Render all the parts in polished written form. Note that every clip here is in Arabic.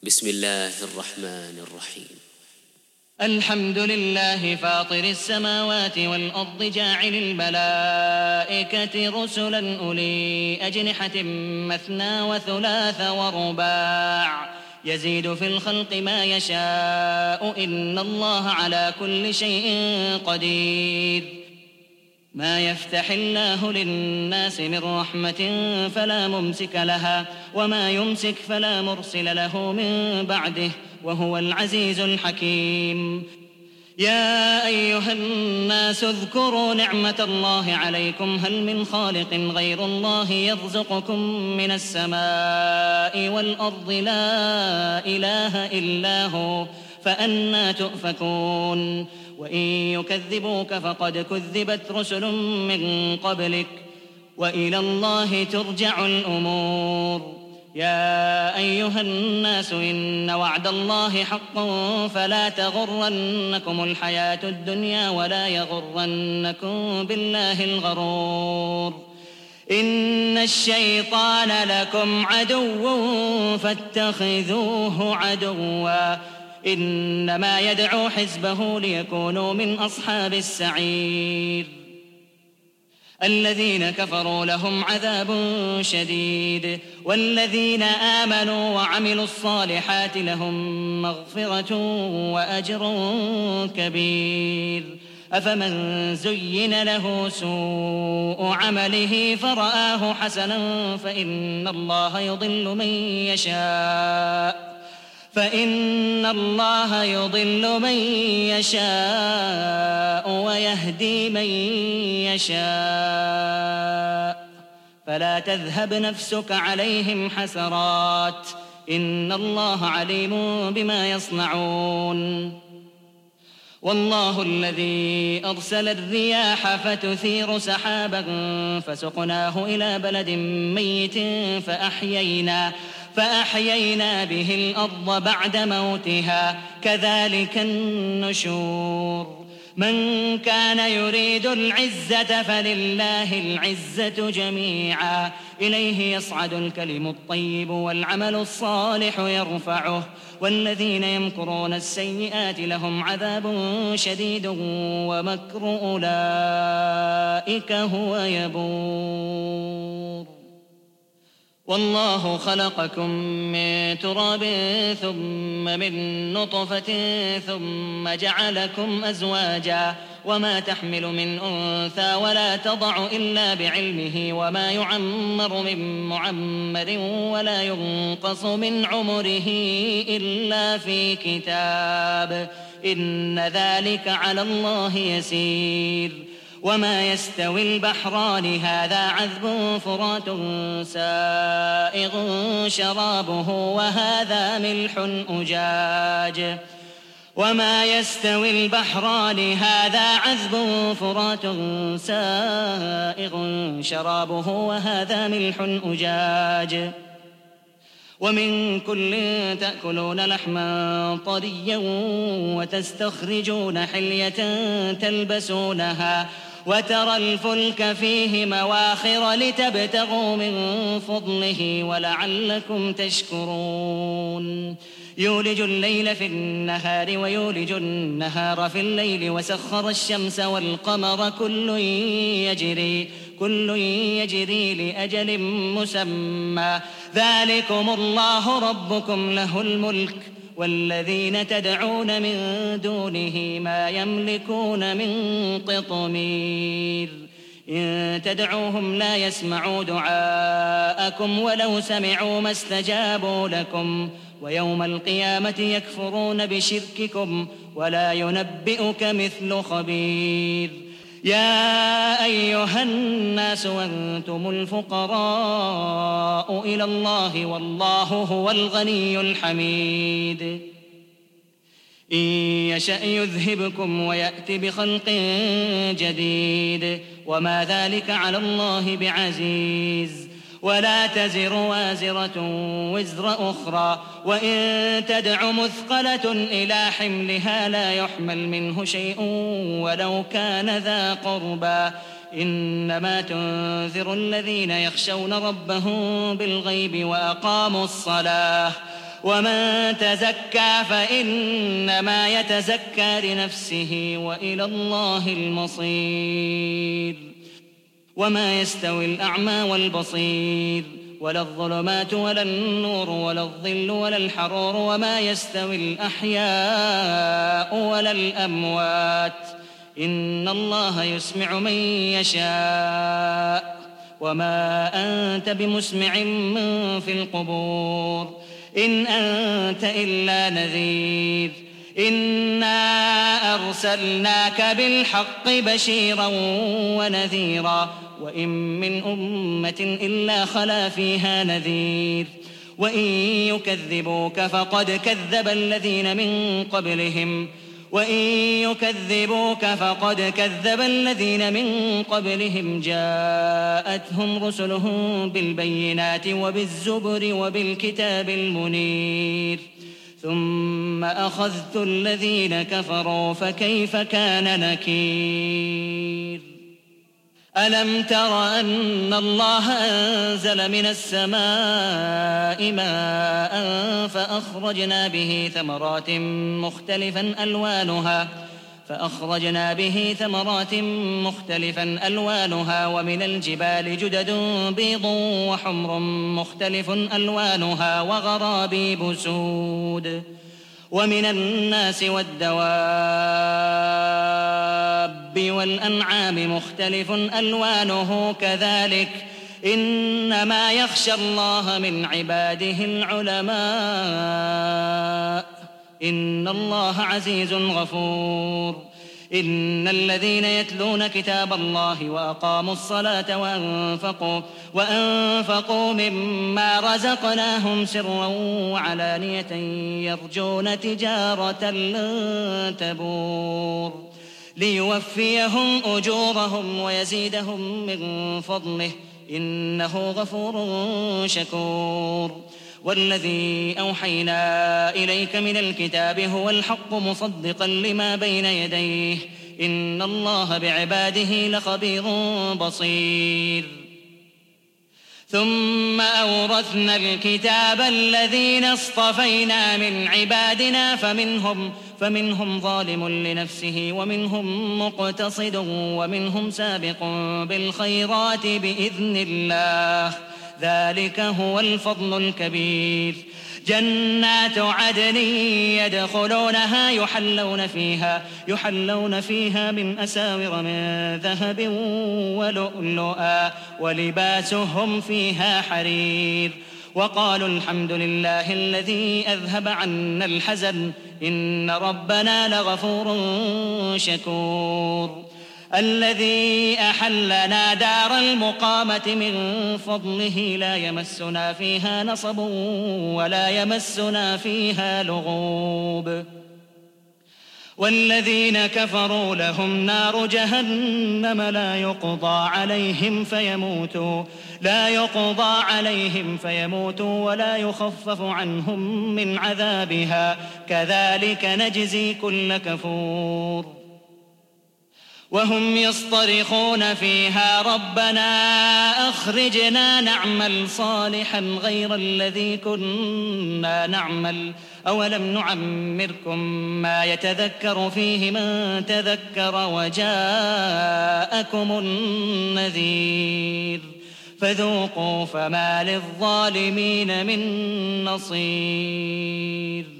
بسم الله الرحمن الرحيم. الحمد لله فاطر السماوات والأرض جاعل الملائكة رسلا أولي أجنحة مثنى وثلاث ورباع يزيد في الخلق ما يشاء إن الله على كل شيء قدير. ما يفتح الله للناس من رحمة فلا ممسك لها وما يمسك فلا مرسل له من بعده وهو العزيز الحكيم. يا أيها الناس اذكروا نعمة الله عليكم هل من خالق غير الله يرزقكم من السماء والأرض لا إله إلا هو فأنى تؤفكون. وإن يكذبوك فقد كذبت رسل من قبلك وإلى الله ترجع الأمور. يا أيها الناس إن وعد الله حق فلا تغرنكم الحياة الدنيا ولا يغرنكم بالله الغرور. إن الشيطان لكم عدو فاتخذوه عدوا إنما يدعو حزبه ليكونوا من أصحاب السعير. الذين كفروا لهم عذاب شديد والذين آمنوا وعملوا الصالحات لهم مغفرة وأجر كبير. أفمن زين له سوء عمله فرآه حسنا فإن الله يضل من يشاء ويهدي من يشاء فلا تذهب نفسك عليهم حسرات إن الله عليم بما يصنعون. والله الذي أرسل الرياح فتثير سحابا فسقناه إلى بلد ميت فأحيينا به الأرض بعد موتها كذلك النشور. من كان يريد العزة فلله العزة جميعا إليه يصعد الكلم الطيب والعمل الصالح يرفعه والذين يمكرون السيئات لهم عذاب شديد ومكر أولئك هو يبور. والله خلقكم من تراب ثم من نطفة ثم جعلكم أزواجا وما تحمل من أنثى ولا تضع إلا بعلمه وما يعمر من معمر ولا ينقص من عمره إلا في كتاب إن ذلك على الله يسير. وما يستوي البحران هذا عذب فرات سائغ شرابه وهذا ملح أجاج وما يستوي البحران هذا عذب فرات سائغ شرابه وهذا ملح أجاج ومن كل تأكلون لحما طريا وتستخرجون حلية تلبسونها وترى الفلك فيه مواخر لتبتغوا من فضله ولعلكم تشكرون. يولج الليل في النهار ويولج النهار في الليل وسخر الشمس والقمر كل يجري لأجل مسمى ذلكم الله ربكم له الملك والذين تدعون من دونه ما يملكون من قطمير. إن تدعوهم لا يسمعوا دعاءكم ولو سمعوا ما استجابوا لكم ويوم القيامة يكفرون بشرككم ولا ينبئك مثل خبير. يا أيها الناس أنتم الفقراء إلى الله والله هو الغني الحميد. إن يشأ يذهبكم ويأت بخلق جديد وما ذلك على الله بعزيز. ولا تزر وازرة وزر أخرى وإن تدع مثقلة إلى حملها لا يحمل منه شيء ولو كان ذا قربى إنما تنذر الذين يخشون ربهم بالغيب وأقاموا الصلاة ومن تزكى فإنما يتزكى لنفسه وإلى الله المصير وما يستوي الأعمى والبصير ولا الظلمات ولا النور ولا الظل ولا الحرور وما يستوي الأحياء ولا الأموات إن الله يسمع من يشاء وما أنت بمسمع من في القبور إن أنت إلا نذير إنا أرسلناك بالحق بشيرا ونذيرا وإن من أمة إلا خلا فيها نذير وإن يكذبوك فقد كذب الذين من قبلهم جاءتهم رسلهم بالبينات وبالزبر وبالكتاب المنير ثم أخذت الذين كفروا فكيف كان نكير ألم تر أن الله أنزل من السماء ماء فأخرجنا به ثمرات مختلفا ألوانها ومن الجبال جدد بيض وحمر مختلف ألوانها وغرابيب سود ومن الناس والدواب والأنعام مختلف ألوانه كذلك إنما يخشى الله من عباده العلماء إن الله عزيز غفور إن الذين يتلون كتاب الله وأقاموا الصلاة وأنفقوا مما رزقناهم سرا وعلانية يرجون تجارة لن تبور ليوفيهم أجورهم ويزيدهم من فضله إنه غفور شكور والذي أوحينا إليك من الكتاب هو الحق مصدقا لما بين يديه إن الله بعباده لخبير بصير ثم أورثنا الكتاب الذين اصطفينا من عبادنا فمنهم ظالم لنفسه ومنهم مقتصد ومنهم سابق بالخيرات بإذن الله ذلك هو الفضل الكبير جنات عدن يدخلونها يحلون فيها من أساور من ذهب ولؤلؤا ولباسهم فيها حرير وقالوا الحمد لله الذي أذهب عنا الحزن إن ربنا لغفور شكور الذي أحلنا دار المقامة من فضله لا يمسنا فيها نصب ولا يمسنا فيها لغوب والذين كفروا لهم نار جهنم لا يقضى عليهم فيموتوا ولا يخفف عنهم من عذابها كذلك نجزي كل كفور وهم يصطرخون فيها ربنا أخرجنا نعمل صالحا غير الذي كنا نعمل أولم نعمركم ما يتذكر فيه من تذكر وجاءكم النذير فذوقوا فما للظالمين من نصير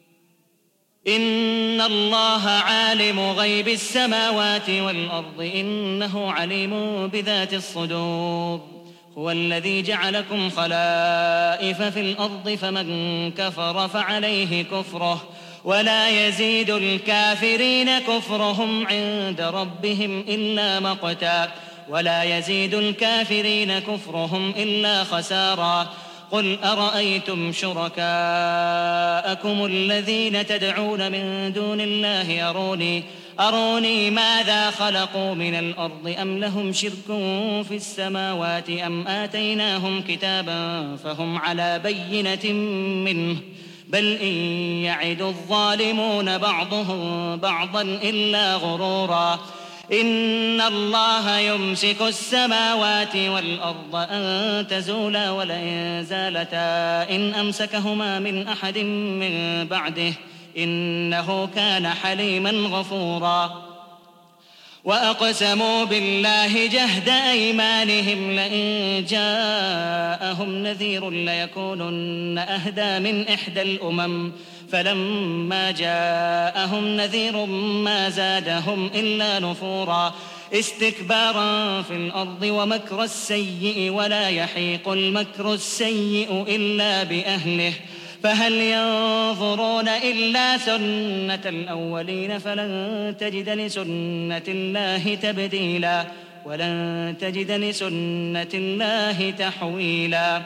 إن الله عالم غيب السماوات والأرض إنه عليم بذات الصدور هو الذي جعلكم خلائف في الأرض فمن كفر فعليه كفره ولا يزيد الكافرين كفرهم عند ربهم إلا مقتا ولا يزيد الكافرين كفرهم إلا خسارا قل أرأيتم شركاءكم الذين تدعون من دون الله أروني ماذا خلقوا من الأرض أم لهم شرك في السماوات أم آتيناهم كتابا فهم على بينة منه بل إن يعد الظالمون بعضهم بعضا إلا غرورا إن الله يمسك السماوات والأرض أن تزولا ولئن زالتا إن أمسكهما من أحد من بعده إنه كان حليما غفورا وأقسموا بالله جهد أيمانهم لئن جاءهم نذير ليكونن أهدى من إحدى الأمم فلما جاءهم نذير ما زادهم إلا نفورا استكبارا في الأرض ومكر السيء ولا يحيق المكر السيء إلا بأهله فهل ينظرون إلا سنة الأولين فلن تجد لسنة الله تبديلا ولن تجد لسنة الله تحويلا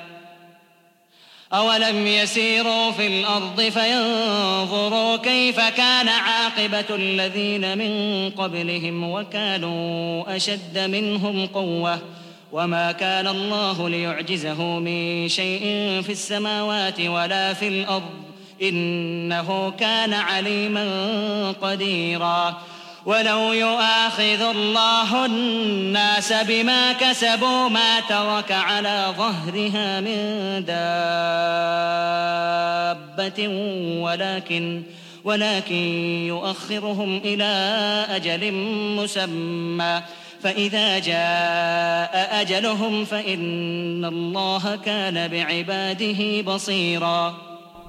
أولم يسيروا في الأرض فينظروا كيف كان عاقبة الذين من قبلهم وكانوا أشد منهم قوة وما كان الله ليعجزه من شيء في السماوات ولا في الأرض إنه كان عليما قديرا ولو يؤاخذ الله الناس بما كسبوا ما ترك على ظهرها من دابة ولكن يؤخرهم إلى أجل مسمى فإذا جاء أجلهم فإن الله كان بعباده بصيرا